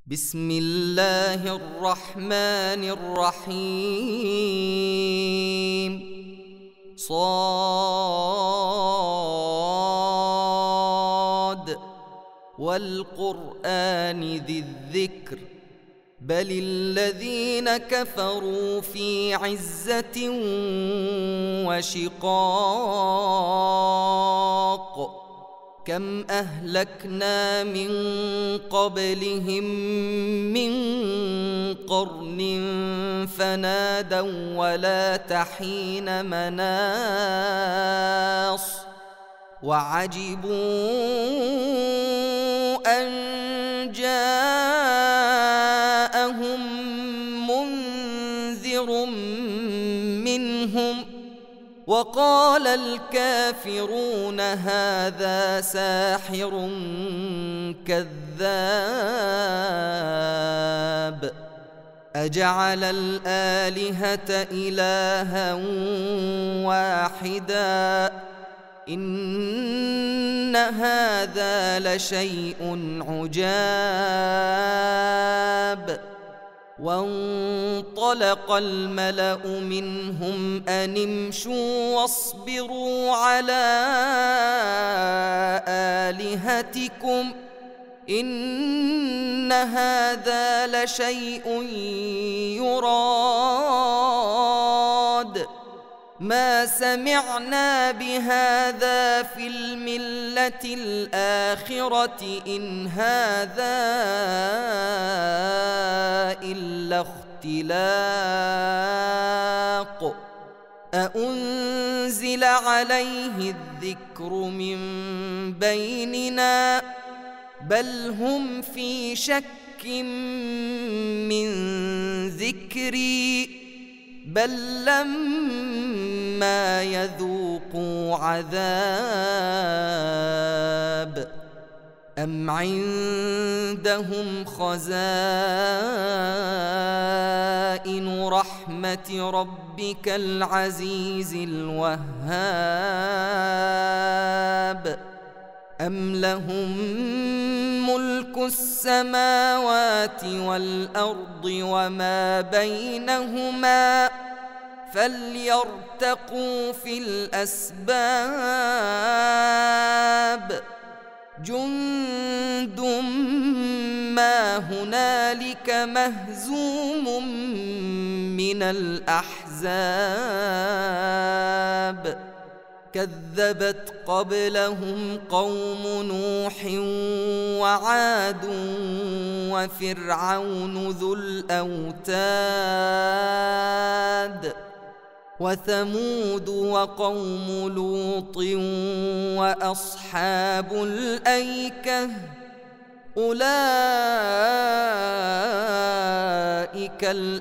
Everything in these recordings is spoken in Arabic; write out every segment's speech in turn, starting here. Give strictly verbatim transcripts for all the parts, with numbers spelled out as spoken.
بسم الله الرحمن الرحيم. صاد والقرآن ذي الذكر بل الذين كفروا في عزة وشقاق كم أهلكنا من قبلهم من قرن فنادوا ولا تحين مناص وعجبوا أن جاءهم منذر منهم وقال الكافرون هذا ساحر كذاب أجعل الآلهة إلها واحدا إن هذا لشيء عجاب. وانطلق الملأ منهم أن امشوا واصبروا على آلهتكم إن هذا لشيء يراد ما سمعنا بهذا في الملة الآخرة إن هذا إلا اختلاق أأنزل عليه الذكر من بيننا بل هم في شك من ذكري بل لما يذوقوا عذاب أم عندهم خزائن رحمة ربك العزيز الوهاب أم لهم ملك السماوات والأرض وما بينهما فليرتقوا في الأسباب جند ما هنالك مهزوم من الأحزاب كذبت قبلهم قوم نوح وعاد وفرعون ذو الأوتاد وثمود وقوم لوط وأصحاب الأيكة أولئك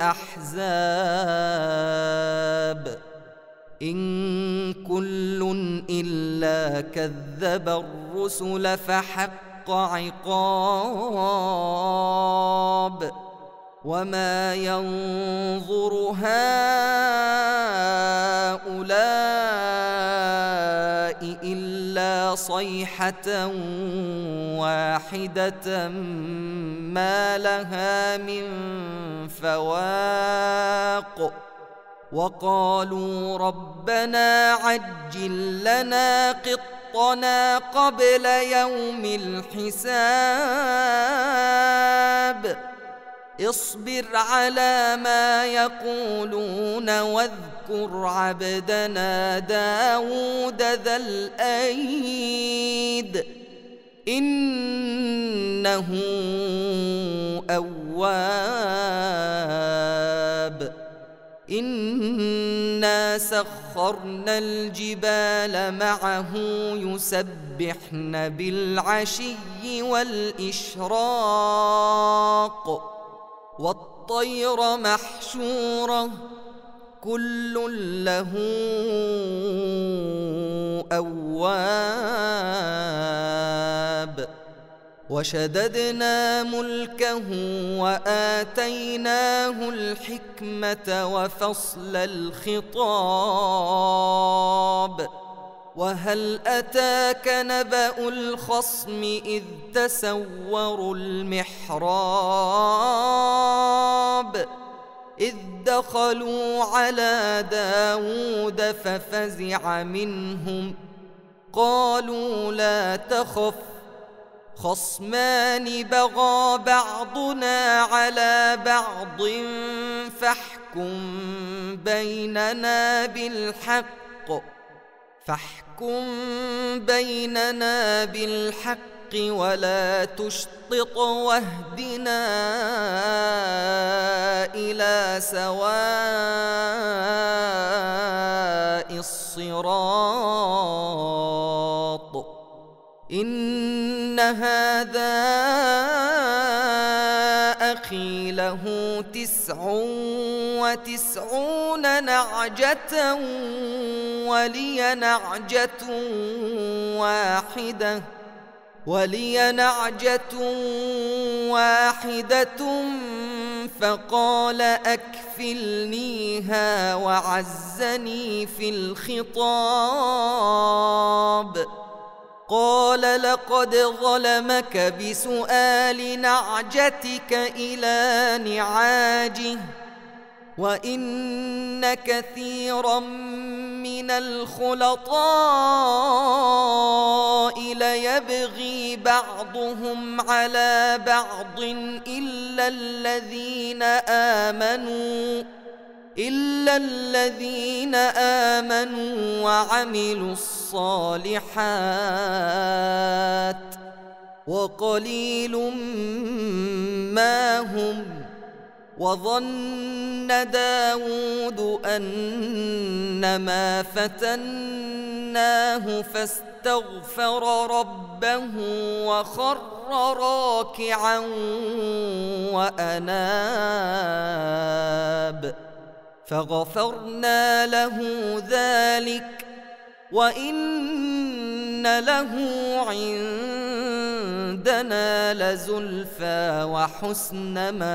الأحزاب إن كل إلا كذب الرسل فحق عقاب وما ينظر هؤلاء إلا صيحة واحدة ما لها من فواق وقالوا ربنا عجل لنا قطنا قبل يوم الحساب اصبر على ما يقولون واذكر عبدنا داود ذا الأيد إنه أواب إنا سخرنا الجبال معه يسبحن بالعشي والإشراق والطير محشورة كل له أواب وشددنا ملكه وآتيناه الحكمة وفصل الخطاب وهل أتاك نبأ الخصم إذ تسوروا المحراب إذ دخلوا على داود ففزع منهم قالوا لا تخف خصمان بغى بعضنا على بعض فاحكم بيننا بالحق فاحكم بيننا بالحق ولا تشطط واهدنا إلى سواء الصراط إن هذا أخي له تسع وتسعون نعجة ولي نعجة واحدة ولي نعجة واحدة فقال أكفلنيها وعزني في الخطاب قال لقد ظلمك بسؤال نعجتك إلى نعاجه وإن كثيرا من الخلطاء ليبغي بعضهم على بعض إلا الذين آمنوا إلا الذين آمنوا وعملوا الصالحات وقليل ما هم وظن داود أنما فتناه فاستغفر ربه وخر راكعا وأناب فغفرنا له ذلك وإن له عندنا لزلفى وحسن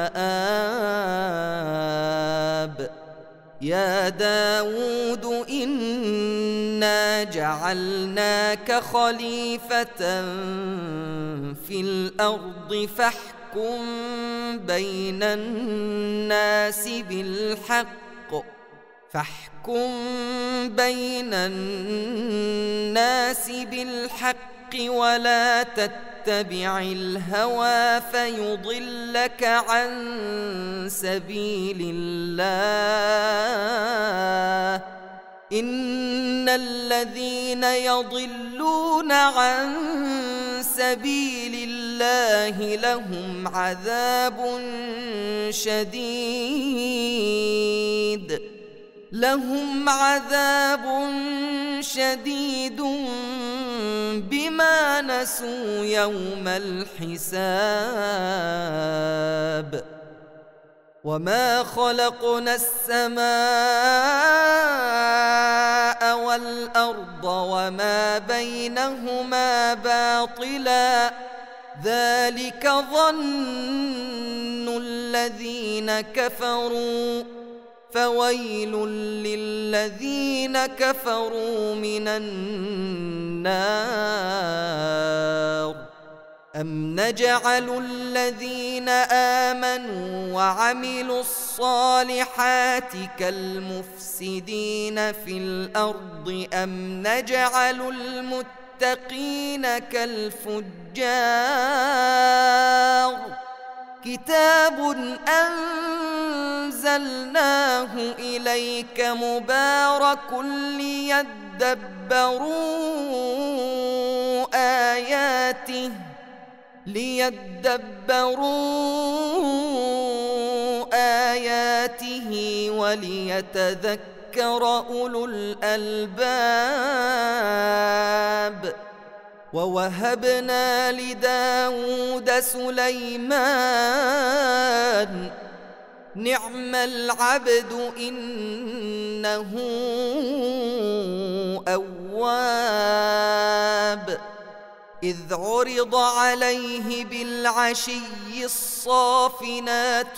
مآب يا داود إنا جعلناك خليفة في الأرض فاحكم بين الناس بالحق فاحكم بين الناس بالحق ولا تتبع الهوى فيضلك عن سبيل الله إن الذين يضلون عن سبيل الله لهم عذاب شديد لهم عذاب شديد بما نسوا يوم الحساب وما خلقنا السماء والأرض وما بينهما باطلا ذلك ظن الذين كفروا فويل للذين كفروا من النار أم نجعل الذين آمنوا وعملوا الصالحات كالمفسدين في الأرض أم نجعل المتقين كالفجار كتاب أنزلناه إليك مبارك ليدبروا آياته ليدبروا آياته وليتذكر أولو الألباب ووهبنا لداود سليمان نعم العبد إنه أواب إذ عرض عليه بالعشي الصافنات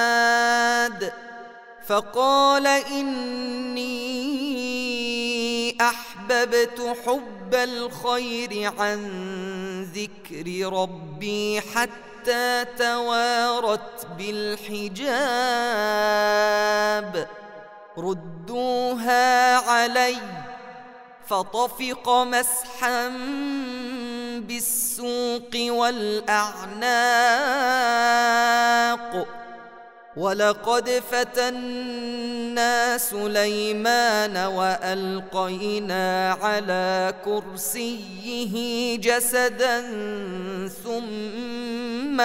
الجياد فقال إني أحببت حب الخير عن ذكر ربي حتى توارت بالحجاب ردوها علي فطفق مسحا بالسوق والأعناق ولقد فتنا سليمان وألقينا على كرسيه جسدا ثم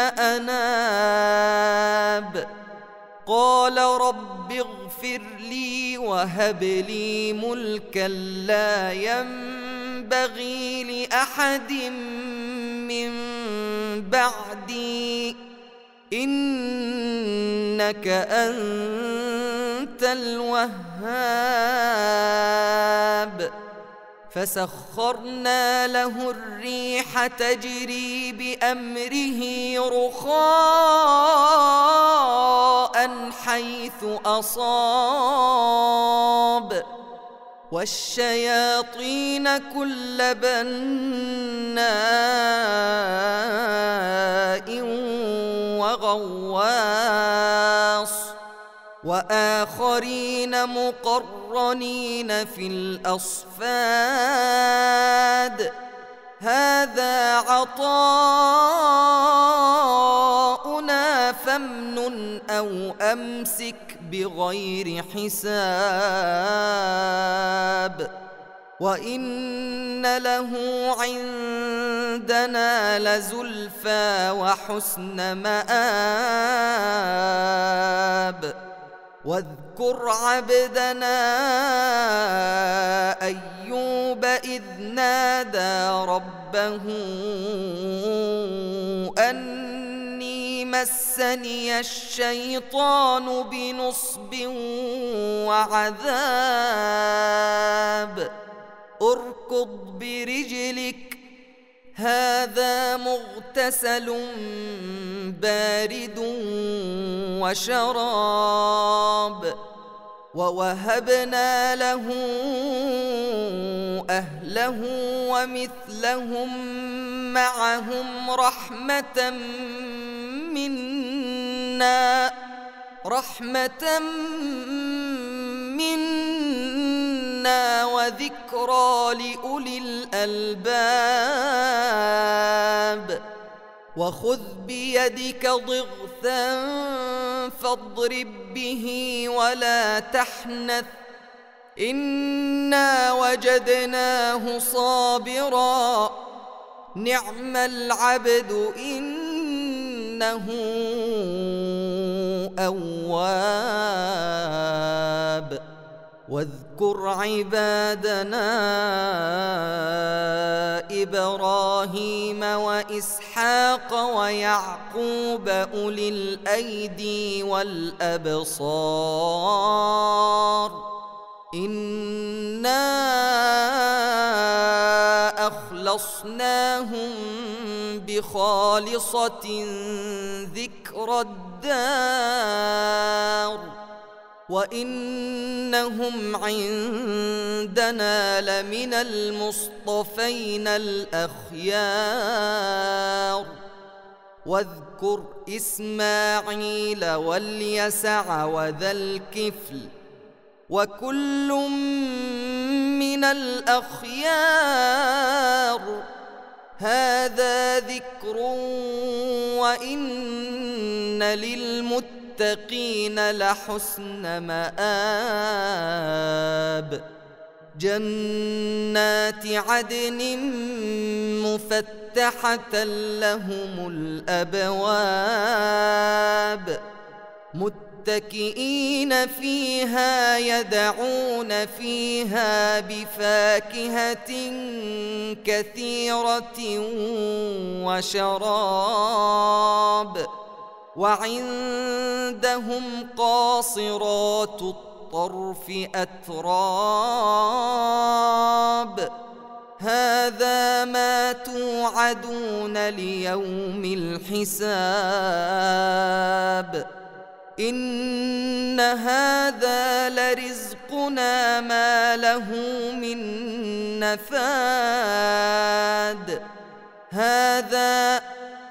أناب قال رب اغفر لي وهب لي ملكا لا ينبغي لأحد من بعدي إنك أنت الوهاب فسخرنا له الريح تجري بأمره رخاء حيث أصاب والشياطين كل بناء وغواص وآخرين مقرنين في الأصفاد هذا عطاؤنا فامنن أو أمسك بغير حساب وإن له عندنا لزلفى وحسن مآب واذكر عبدنا أيوب إذ نادى ربه أني مسني الشيطان بنصب وعذاب اركض برجلك هذا مغتسل بارد وشراب ووهبنا له أهله ومثلهم معهم رحمة منا رحمة منا وذكرى لأولي الألباب وخذ بيدك ضغثا فاضرب به ولا تحنث إنا وجدناه صابرا نعم العبد إنه أواب واذكر عبادنا إبراهيم وإسحاق ويعقوب أولي الأيدي والأبصار إنا أخلصناهم بخالصة ذكر الدار وإنهم عندنا لمن المصطفين الأخيار واذكر إسماعيل واليسع وذا الكفل وكل من الأخيار هذا ذكر وإن للمتقين لحسن مآب جنات عدن مفتحة لهم الأبواب متكئين فيها يدعون فيها بفاكهة كثيرة وشراب وعندهم قاصرات الطرف أتراب هذا ما توعدون ليوم الحساب إن هذا لرزقنا أمرنا ما له من نفاد هذا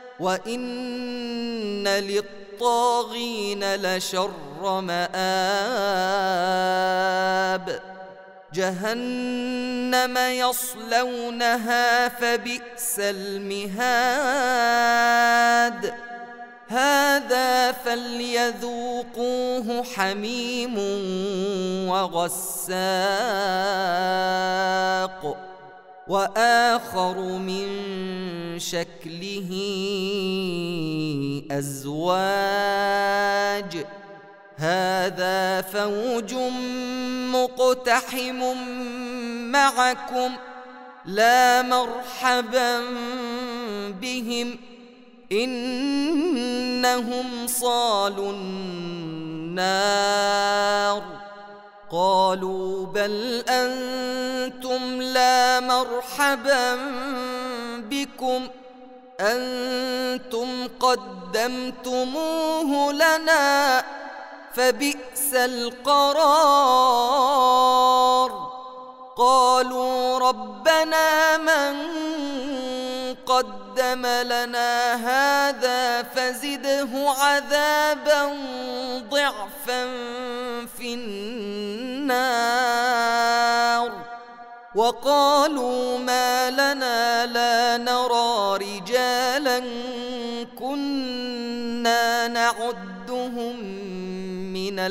وإن للطاغين لشر مآب جهنم يصلونها فبئس المهاد هذا فليذوقوه حميم وغساق وآخر من شكله أزواج هذا فوج مقتحم معكم لا مرحبا بهم إنهم صالوا النار قالوا بل أنتم لا مرحبا بكم أنتم قدمتموه لنا فبئس القرار قالوا ربنا من قدم لنا هذا فزده عذابا ضعفا في النار وقالوا ما لنا لا نرى رجالا كنا نعدهم من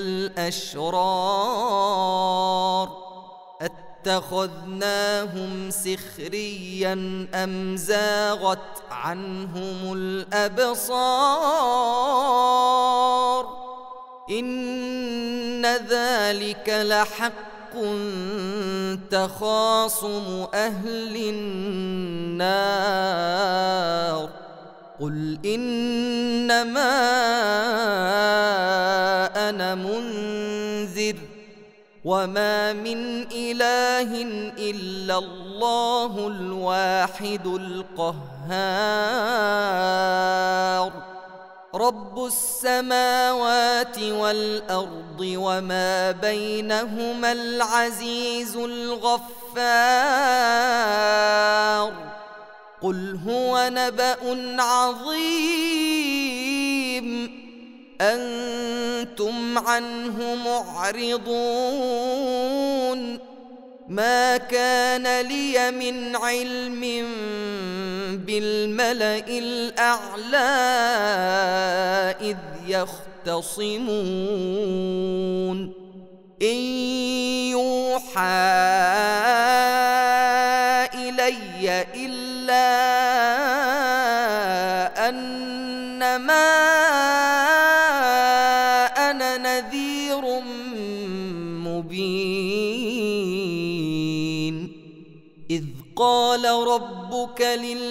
الأشرار اتخذناهم سخريا أم زاغت عنهم الأبصار إن ذلك لحق تخاصم أهل النار قل إنما أنا منذر وما من إله إلا الله الواحد القهار رب السماوات والأرض وما بينهما العزيز الغفار قل هو نبأ عظيم أنتم عنه معرضون ما كان لي من علم بالملأ الأعلى إذ يختصمون إن يوحى إلي إلا أنما أنا نذير مبين إذ قال ربك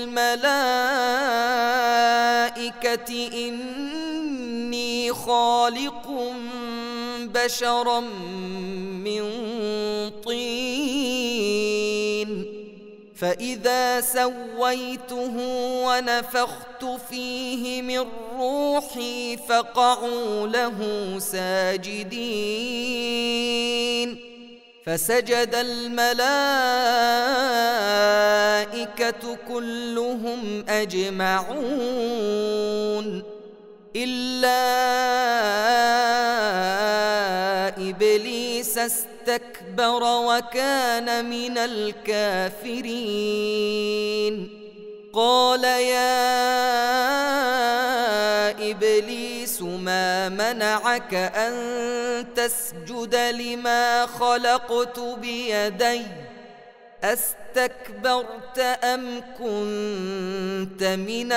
للملائكة إني خالق بشرا من طين فإذا سويته ونفخت فيه من روحي فقعوا له ساجدين فسجد الملائكة كلهم أجمعون إلا إبليس استكبر وكان من الكافرين قال يا إبليس ما منعك أن تسجد لما خلقت بيدي أستكبرت أم كنت من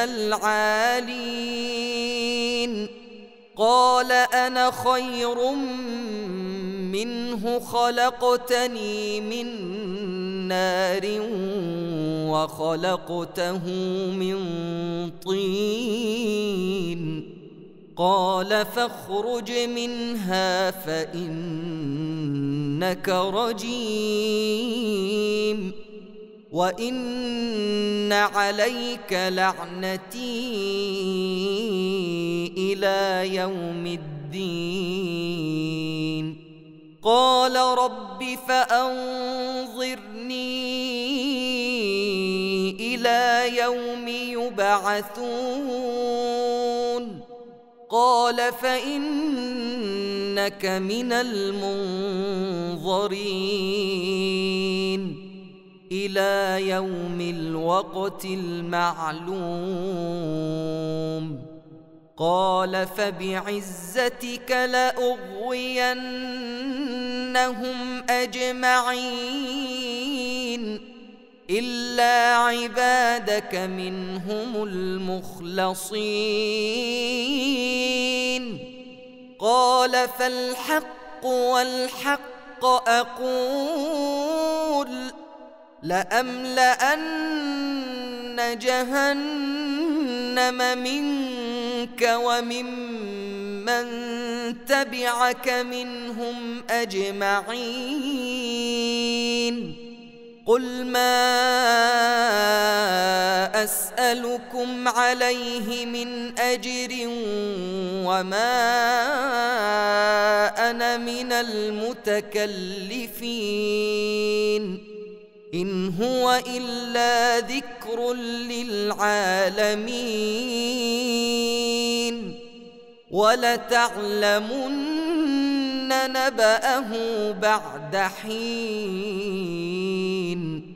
العالين قال أنا خير منه خلقتني من نار وخلقته من طين قال فاخرج منها فإنك رجيم وإن عليك لعنتي إلى يوم الدين قال رب فأنظرني إلى يوم يبعثون قال فإنك من المنظرين إلى يوم الوقت المعلوم قال فبعزتك لأغوينهم أجمعين إلا عبادك منهم المخلصين قال فالحق والحق أقول لأملأن جهنم منك وممن تبعك منهم أجمعين قل ما أسألكم عليه من أجر وما أنا من المتكلفين إن هو إلا ذكر للعالمين ولتعلمن نبأه بعد حين